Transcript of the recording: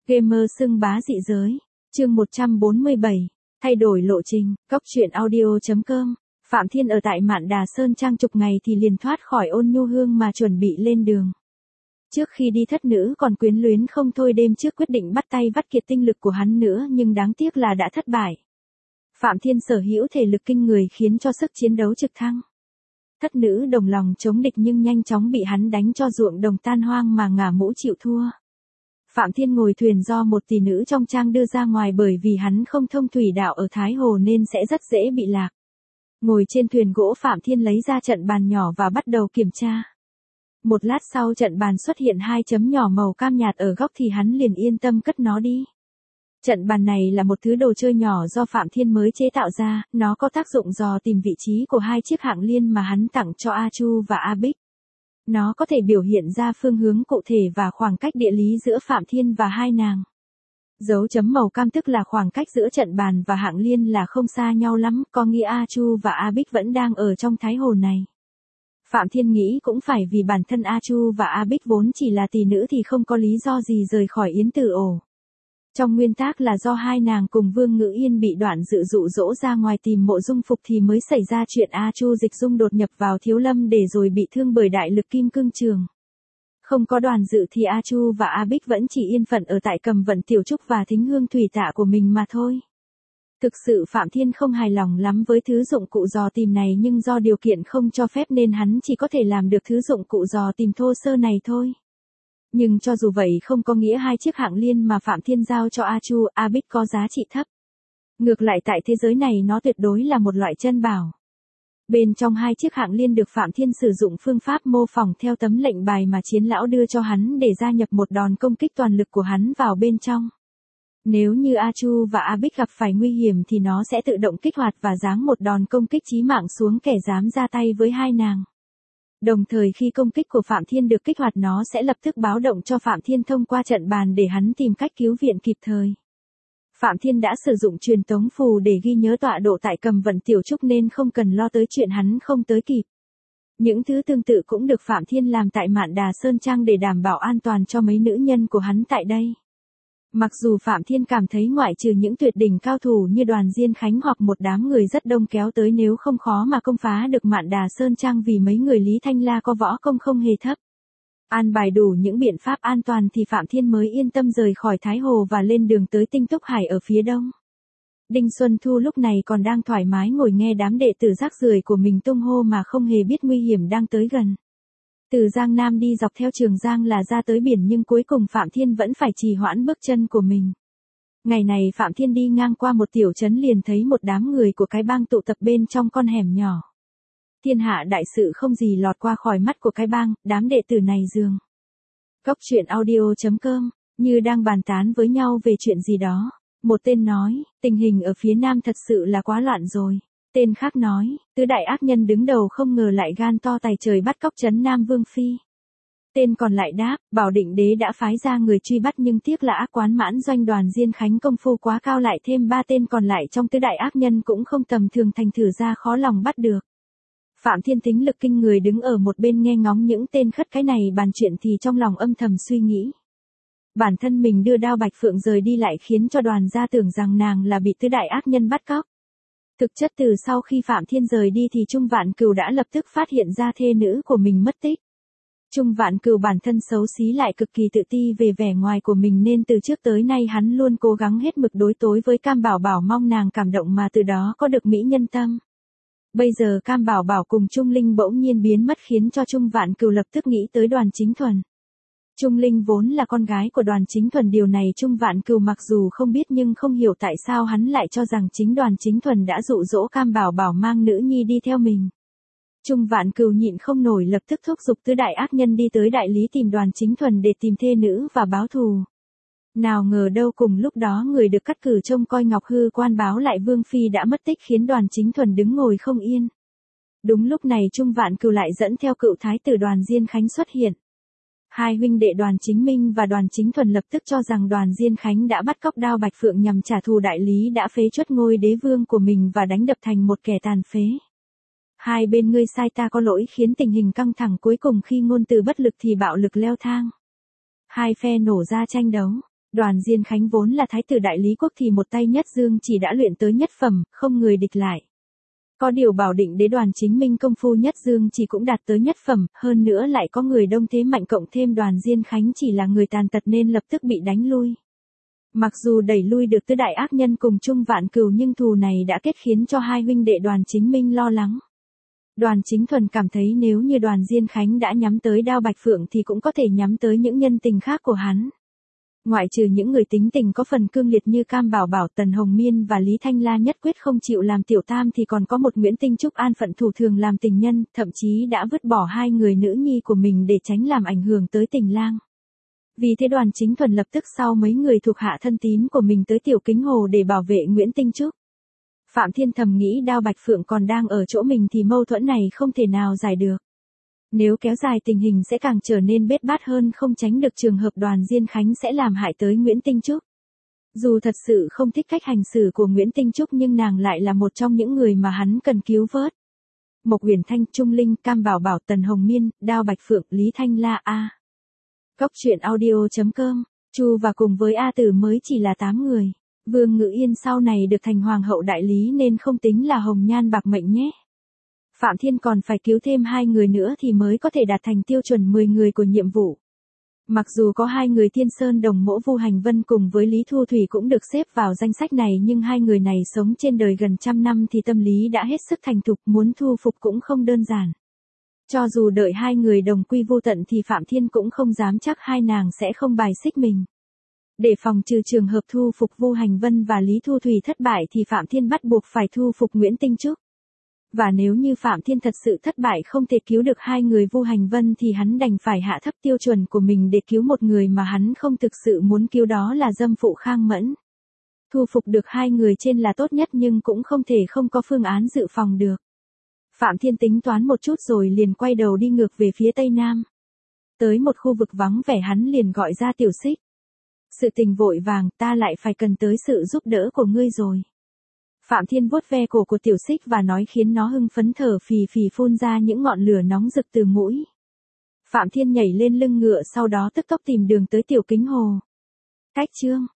Gamer xưng bá dị giới. Chương 147. Thay đổi lộ trình. Cốc truyện audio.com. Phạm Thiên ở tại Mạn Đà Sơn Trang chục ngày thì liền thoát khỏi Ôn Nhu Hương mà chuẩn bị lên đường. Trước khi đi thất nữ còn quyến luyến không thôi, đêm trước quyết định bắt tay vắt kiệt tinh lực của hắn nữa, nhưng đáng tiếc là đã thất bại. Phạm Thiên sở hữu thể lực kinh người khiến cho sức chiến đấu trực thăng. Thất nữ đồng lòng chống địch nhưng nhanh chóng bị hắn đánh cho ruộng đồng tan hoang mà ngả mũ chịu thua. Phạm Thiên ngồi thuyền do một tỷ nữ trong trang đưa ra ngoài, bởi vì hắn không thông thủy đạo ở Thái Hồ nên sẽ rất dễ bị lạc. Ngồi trên thuyền gỗ, Phạm Thiên lấy ra trận bàn nhỏ và bắt đầu kiểm tra. Một lát sau trận bàn xuất hiện hai chấm nhỏ màu cam nhạt ở góc thì hắn liền yên tâm cất nó đi. Trận bàn này là một thứ đồ chơi nhỏ do Phạm Thiên mới chế tạo ra, nó có tác dụng dò tìm vị trí của hai chiếc hạng liên mà hắn tặng cho A Chu và A Bích. Nó có thể biểu hiện ra phương hướng cụ thể và khoảng cách địa lý giữa Phạm Thiên và hai nàng. Dấu chấm màu cam tức là khoảng cách giữa trận bàn và hạng liên là không xa nhau lắm, có nghĩa A Chu và A Bích vẫn đang ở trong Thái Hồ này. Phạm Thiên nghĩ cũng phải, vì bản thân A Chu và A Bích vốn chỉ là tỷ nữ thì không có lý do gì rời khỏi Yến Tử ổ. Trong nguyên tắc là do hai nàng cùng Vương Ngữ Yên bị Đoạn Dự dụ dỗ ra ngoài tìm mộ dung phục thì mới xảy ra chuyện A Chu dịch dung đột nhập vào Thiếu Lâm để rồi bị thương bởi đại lực kim cương trường. Không có Đoàn Dự thì A Chu và A Bích vẫn chỉ yên phận ở tại Cầm Vận Tiểu Trúc và Thính Hương Thủy Tạ của mình mà thôi. Thực sự Phạm Thiên không hài lòng lắm với thứ dụng cụ dò tìm này, nhưng do điều kiện không cho phép nên hắn chỉ có thể làm được thứ dụng cụ dò tìm thô sơ này thôi. Nhưng cho dù vậy không có nghĩa hai chiếc hạng liên mà Phạm Thiên giao cho A Chu, A Bích có giá trị thấp. Ngược lại tại thế giới này nó tuyệt đối là một loại chân bảo. Bên trong hai chiếc hạng liên được Phạm Thiên sử dụng phương pháp mô phỏng theo tấm lệnh bài mà Chiến Lão đưa cho hắn để gia nhập một đòn công kích toàn lực của hắn vào bên trong. Nếu như A Chu và A Bích gặp phải nguy hiểm thì nó sẽ tự động kích hoạt và giáng một đòn công kích chí mạng xuống kẻ dám ra tay với hai nàng. Đồng thời khi công kích của Phạm Thiên được kích hoạt, nó sẽ lập tức báo động cho Phạm Thiên thông qua trận bàn để hắn tìm cách cứu viện kịp thời. Phạm Thiên đã sử dụng truyền tống phù để ghi nhớ tọa độ tại Cầm Vận Tiểu Trúc nên không cần lo tới chuyện hắn không tới kịp. Những thứ tương tự cũng được Phạm Thiên làm tại Mạn Đà Sơn Trang để đảm bảo an toàn cho mấy nữ nhân của hắn tại đây. Mặc dù Phạm Thiên cảm thấy ngoại trừ những tuyệt đỉnh cao thủ như Đoàn Diên Khánh hoặc một đám người rất đông kéo tới nếu không khó mà công phá được Mạn Đà Sơn Trang, vì mấy người Lý Thanh La có võ công không hề thấp. An bài đủ những biện pháp an toàn thì Phạm Thiên mới yên tâm rời khỏi Thái Hồ và lên đường tới Tinh Túc Hải ở phía đông. Đinh Xuân Thu lúc này còn đang thoải mái ngồi nghe đám đệ tử rác rưởi của mình tung hô mà không hề biết nguy hiểm đang tới gần. Từ Giang Nam đi dọc theo Trường Giang là ra tới biển, nhưng cuối cùng Phạm Thiên vẫn phải trì hoãn bước chân của mình. Ngày này Phạm Thiên đi ngang qua một tiểu trấn liền thấy một đám người của cái bang tụ tập bên trong con hẻm nhỏ. Thiên hạ đại sự không gì lọt qua khỏi mắt của cái bang, đám đệ tử này dường. Cốc truyện audio.com, như đang bàn tán với nhau về chuyện gì đó. Một tên nói, tình hình ở phía Nam thật sự là quá loạn rồi. Tên khác nói, tứ đại ác nhân đứng đầu không ngờ lại gan to tài trời bắt cóc trấn Nam Vương Phi. Tên còn lại đáp, Bảo Định Đế đã phái ra người truy bắt nhưng tiếc là ác quán Mãn Doanh Đoàn Diên Khánh công phu quá cao, lại thêm ba tên còn lại trong tứ đại ác nhân cũng không tầm thường, thành thử ra khó lòng bắt được. Phạm Thiên tính lực kinh người đứng ở một bên nghe ngóng những tên khất cái này bàn chuyện thì trong lòng âm thầm suy nghĩ. Bản thân mình đưa Đao Bạch Phượng rời đi lại khiến cho Đoàn gia tưởng rằng nàng là bị tứ đại ác nhân bắt cóc. Thực chất từ sau khi Phạm Thiên rời đi thì Trung Vạn Cừu đã lập tức phát hiện ra thê nữ của mình mất tích. Trung Vạn Cừu bản thân xấu xí lại cực kỳ tự ti về vẻ ngoài của mình nên từ trước tới nay hắn luôn cố gắng hết mực đối tối với Cam Bảo Bảo, mong nàng cảm động mà từ đó có được mỹ nhân tâm. Bây giờ Cam Bảo Bảo cùng Trung Linh bỗng nhiên biến mất khiến cho Trung Vạn Cừu lập tức nghĩ tới Đoàn Chính Thuần. Trung Linh vốn là con gái của Đoàn Chính Thuần, điều này Trung Vạn Cừu mặc dù không biết nhưng không hiểu tại sao hắn lại cho rằng chính Đoàn Chính Thuần đã dụ dỗ Cam Bảo Bảo mang nữ nhi đi theo mình. Trung Vạn Cừu nhịn không nổi lập tức thúc giục tứ đại ác nhân đi tới đại lý tìm Đoàn Chính Thuần để tìm thê nữ và báo thù. Nào ngờ đâu cùng lúc đó người được cắt cử trông coi Ngọc Hư quan báo lại Vương Phi đã mất tích khiến Đoàn Chính Thuần đứng ngồi không yên. Đúng lúc này Trung Vạn Cừu lại dẫn theo cựu thái tử Đoàn Diên Khánh xuất hiện. Hai huynh đệ Đoàn Chính Minh và Đoàn Chính Thuần lập tức cho rằng Đoàn Diên Khánh đã bắt cóc Đao Bạch Phượng nhằm trả thù đại lý đã phế truất ngôi đế vương của mình và đánh đập thành một kẻ tàn phế. Hai bên ngươi sai ta có lỗi khiến tình hình căng thẳng, cuối cùng khi ngôn từ bất lực thì bạo lực leo thang. Hai phe nổ ra tranh đấu. Đoàn Diên Khánh vốn là thái tử đại lý quốc thì một tay nhất dương chỉ đã luyện tới nhất phẩm, không người địch lại. Có điều Bảo Định đế Đoàn Chính Minh công phu nhất dương chỉ cũng đạt tới nhất phẩm, hơn nữa lại có người đông thế mạnh cộng thêm Đoàn Diên Khánh chỉ là người tàn tật nên lập tức bị đánh lui. Mặc dù đẩy lui được tứ đại ác nhân cùng chung vạn cừu nhưng thù này đã kết khiến cho hai huynh đệ Đoàn Chính Minh lo lắng. Đoàn Chính Thuần cảm thấy nếu như Đoàn Diên Khánh đã nhắm tới Đao Bạch Phượng thì cũng có thể nhắm tới những nhân tình khác của hắn. Ngoại trừ những người tính tình có phần cương liệt như Cam Bảo Bảo, Tần Hồng Miên và Lý Thanh La nhất quyết không chịu làm tiểu tam thì còn có một Nguyễn Tinh Trúc an phận thủ thường làm tình nhân, thậm chí đã vứt bỏ hai người nữ nhi của mình để tránh làm ảnh hưởng tới tình lang. Vì thế Đoàn Chính Thuần lập tức sau mấy người thuộc hạ thân tín của mình tới Tiểu Kính Hồ để bảo vệ Nguyễn Tinh Trúc. Phạm Thiên thầm nghĩ Đao Bạch Phượng còn đang ở chỗ mình thì mâu thuẫn này không thể nào giải được. Nếu kéo dài tình hình sẽ càng trở nên bết bát hơn, không tránh được trường hợp Đoàn Diên Khánh sẽ làm hại tới Nguyễn Tinh Trúc. Dù thật sự không thích cách hành xử của Nguyễn Tinh Trúc nhưng nàng lại là một trong những người mà hắn cần cứu vớt. Mộc Uyển Thanh, Trung Linh, Cam Bảo Bảo, Tần Hồng Miên, Đao Bạch Phượng, Lý Thanh La a. Cóc truyện audio.com, Chu và cùng với A Tử mới chỉ là 8 người. Vương Ngự Yên sau này được thành hoàng hậu đại lý nên không tính là hồng nhan bạc mệnh nhé. Phạm Thiên còn phải cứu thêm 2 người nữa thì mới có thể đạt thành tiêu chuẩn 10 người của nhiệm vụ. Mặc dù có 2 người Thiên Sơn Đồng Mỗ Vu Hành Vân cùng với Lý Thu Thủy cũng được xếp vào danh sách này nhưng 2 người này sống trên đời gần trăm năm thì tâm lý đã hết sức thành thục, muốn thu phục cũng không đơn giản. Cho dù đợi 2 người đồng quy vô tận thì Phạm Thiên cũng không dám chắc hai nàng sẽ không bài xích mình. Để phòng trừ trường hợp thu phục Vu Hành Vân và Lý Thu Thủy thất bại thì Phạm Thiên bắt buộc phải thu phục Nguyễn Tinh Trúc. Và nếu như Phạm Thiên thật sự thất bại không thể cứu được 2 người Vu Hành Vân thì hắn đành phải hạ thấp tiêu chuẩn của mình để cứu một người mà hắn không thực sự muốn cứu, đó là dâm phụ Khang Mẫn. Thu phục được 2 người trên là tốt nhất nhưng cũng không thể không có phương án dự phòng được. Phạm Thiên tính toán một chút rồi liền quay đầu đi ngược về phía tây nam. Tới một khu vực vắng vẻ hắn liền gọi ra Tiểu Xích. Sự tình vội vàng, ta lại phải cần tới sự giúp đỡ của ngươi rồi. Phạm Thiên vuốt ve cổ của Tiểu Xích và nói khiến nó hưng phấn thở phì phì phun ra những ngọn lửa nóng rực từ mũi. Phạm Thiên nhảy lên lưng ngựa sau đó tức tốc tìm đường tới Tiểu Kính Hồ. Cách chương